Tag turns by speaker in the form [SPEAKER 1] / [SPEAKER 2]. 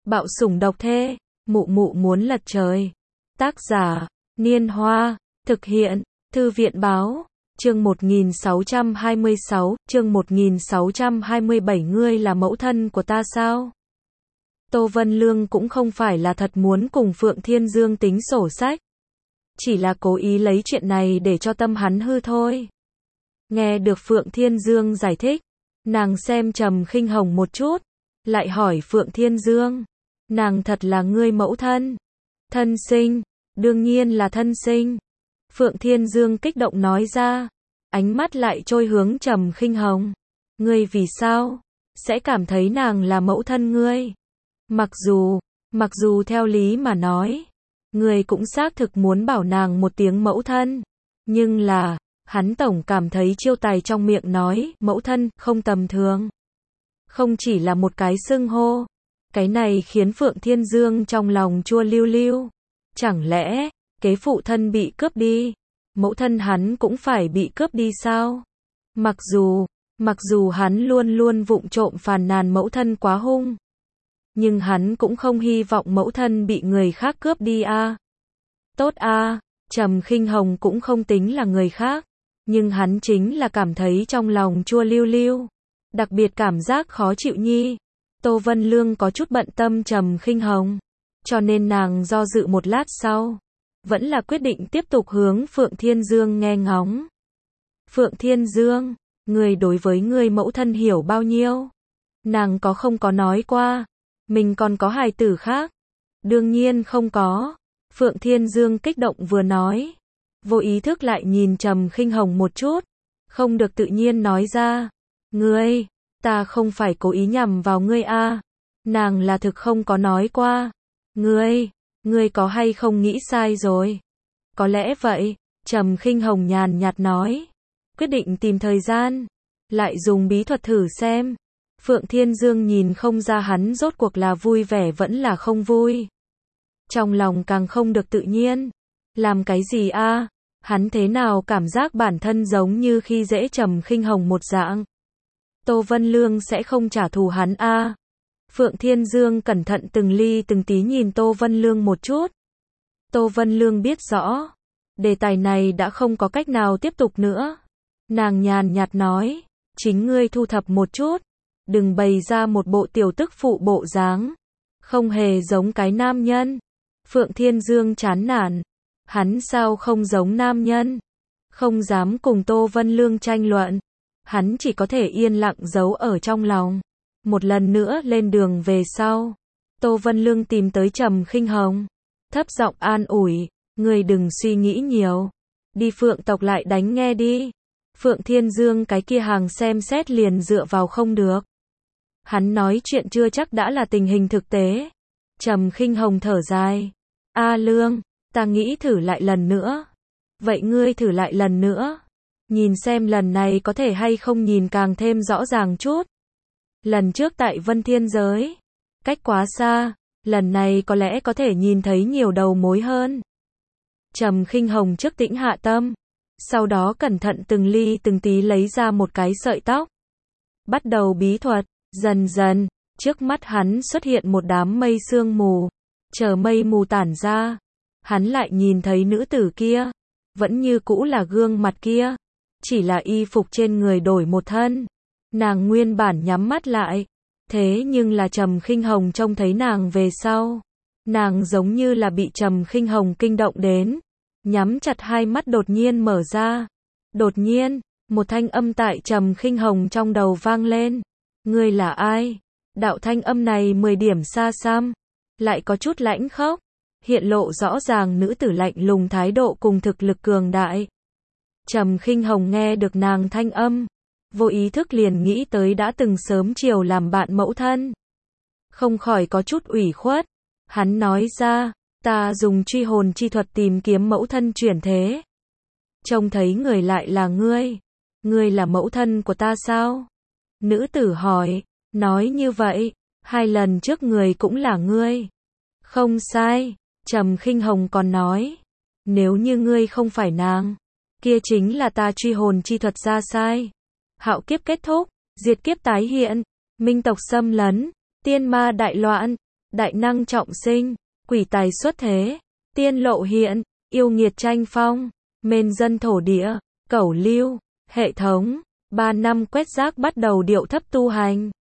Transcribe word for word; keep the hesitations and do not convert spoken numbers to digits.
[SPEAKER 1] Bạo sủng độc thê, mụ mụ muốn lật trời. Tác giả, Niên Hoa, thực hiện, Thư viện Báo, chương một nghìn sáu trăm hai mươi sáu, chương một nghìn sáu trăm hai mươi bảy ngươi là mẫu thân của ta sao? Tô Vân Lương cũng không phải là thật muốn cùng Phượng Thiên Dương tính sổ sách. Chỉ là cố ý lấy chuyện này để cho tâm hắn hư thôi. Nghe được Phượng Thiên Dương giải thích, nàng xem Trầm Khinh Hồng một chút, lại hỏi Phượng Thiên Dương, nàng thật là ngươi mẫu thân? Thân sinh, đương nhiên là thân sinh. Phượng Thiên Dương kích động nói ra, ánh mắt lại trôi hướng Trầm Khinh Hồng. Ngươi vì sao sẽ cảm thấy nàng là mẫu thân ngươi? Mặc dù, mặc dù theo lý mà nói, ngươi cũng xác thực muốn bảo nàng một tiếng mẫu thân, nhưng là, hắn tổng cảm thấy chiêu tài trong miệng nói mẫu thân không tầm thường. Không chỉ là một cái xưng hô, cái này khiến Phượng Thiên Dương trong lòng chua lưu lưu. Chẳng lẽ, kế phụ thân bị cướp đi, mẫu thân hắn cũng phải bị cướp đi sao? Mặc dù, mặc dù hắn luôn luôn vụng trộm phàn nàn mẫu thân quá hung, nhưng hắn cũng không hy vọng mẫu thân bị người khác cướp đi a. À. Tốt a, à, Trầm Khinh Hồng cũng không tính là người khác, nhưng hắn chính là cảm thấy trong lòng chua lưu lưu, đặc biệt cảm giác khó chịu nhi. Tô Vân Lương có chút bận tâm Trầm Khinh Hồng, cho nên nàng do dự một lát sau, vẫn là quyết định tiếp tục hướng Phượng Thiên Dương nghe ngóng. Phượng Thiên Dương, người đối với người mẫu thân hiểu bao nhiêu? Nàng có không có nói qua, mình còn có hài tử khác? Đương nhiên không có. Phượng Thiên Dương kích động vừa nói, vô ý thức lại nhìn Trầm Khinh Hồng một chút, không được tự nhiên nói ra, ngươi, ta không phải cố ý nhằm vào ngươi a, à. Nàng là thực không có nói qua. Ngươi, ngươi có hay không nghĩ sai rồi? Có lẽ vậy, Trầm Khinh Hồng nhàn nhạt nói, quyết định tìm thời gian, lại dùng bí thuật thử xem. Phượng Thiên Dương nhìn không ra hắn rốt cuộc là vui vẻ vẫn là không vui. Trong lòng càng không được tự nhiên. Làm cái gì a? À? Hắn thế nào cảm giác bản thân giống như khi dễ Trầm Khinh Hồng một dạng. Tô Vân Lương sẽ không trả thù hắn a. À? Phượng Thiên Dương cẩn thận từng ly từng tí nhìn Tô Vân Lương một chút. Tô Vân Lương biết rõ, đề tài này đã không có cách nào tiếp tục nữa. Nàng nhàn nhạt nói, chính ngươi thu thập một chút, đừng bày ra một bộ tiểu tức phụ bộ dáng, không hề giống cái nam nhân. Phượng Thiên Dương chán nản, hắn sao không giống nam nhân? Không dám cùng Tô Vân Lương tranh luận, hắn chỉ có thể yên lặng giấu ở trong lòng. Một lần nữa lên đường về sau, Tô Vân Lương tìm tới Trầm Khinh Hồng, thấp giọng an ủi, ngươi đừng suy nghĩ nhiều, đi Phượng tộc lại đánh nghe đi. Phượng Thiên Dương cái kia hàng xem xét liền dựa vào không được. Hắn nói chuyện chưa chắc đã là tình hình thực tế. Trầm Khinh Hồng thở dài, A Lương, ta nghĩ thử lại lần nữa. Vậy ngươi thử lại lần nữa, nhìn xem lần này có thể hay không nhìn càng thêm rõ ràng chút. Lần trước tại Vân Thiên Giới, cách quá xa, lần này có lẽ có thể nhìn thấy nhiều đầu mối hơn. Trầm Khinh Hồng trước tĩnh hạ tâm, sau đó cẩn thận từng ly từng tí lấy ra một cái sợi tóc. Bắt đầu bí thuật, dần dần, trước mắt hắn xuất hiện một đám mây sương mù, chờ mây mù tản ra, hắn lại nhìn thấy nữ tử kia, vẫn như cũ là gương mặt kia, chỉ là y phục trên người đổi một thân. Nàng nguyên bản nhắm mắt lại, thế nhưng là Trầm Khinh Hồng trông thấy nàng về sau, nàng giống như là bị Trầm Khinh Hồng kinh động đến, nhắm chặt hai mắt đột nhiên mở ra. Đột nhiên, một thanh âm tại Trầm Khinh Hồng trong đầu vang lên. Ngươi là ai? Đạo thanh âm này mười điểm xa xăm, lại có chút lãnh khốc, hiện lộ rõ ràng nữ tử lạnh lùng thái độ cùng thực lực cường đại. Trầm Khinh Hồng nghe được nàng thanh âm, vô ý thức liền nghĩ tới đã từng sớm chiều làm bạn mẫu thân. Không khỏi có chút ủy khuất. Hắn nói ra, ta dùng truy hồn chi thuật tìm kiếm mẫu thân chuyển thế. Trông thấy người lại là ngươi. Ngươi là mẫu thân của ta sao? Nữ tử hỏi, nói như vậy, hai lần trước người cũng là ngươi. Không sai, Trầm Khinh Hồng còn nói, nếu như ngươi không phải nàng, kia chính là ta truy hồn chi thuật ra sai. Hạo kiếp kết thúc, diệt kiếp tái hiện, minh tộc xâm lấn, tiên ma đại loạn, đại năng trọng sinh, quỷ tài xuất thế, tiên lộ hiện, yêu nghiệt tranh phong, mên dân thổ địa, cẩu lưu, hệ thống, ba năm quét rác bắt đầu điệu thấp tu hành.